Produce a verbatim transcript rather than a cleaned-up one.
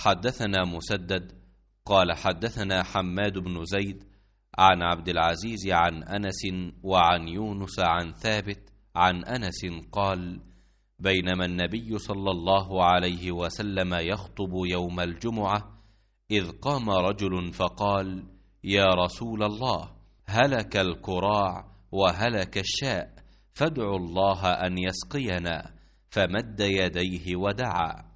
حدثنا مسدد قال حدثنا حماد بن زيد عن عبد العزيز عن أنس وعن يونس عن ثابت عن أنس قال: بينما النبي صلى الله عليه وسلم يخطب يوم الجمعة إذ قام رجل فقال: يا رسول الله، هلك الكراع وهلك الشاء، فادعوا الله أن يسقينا. فمد يديه ودعا.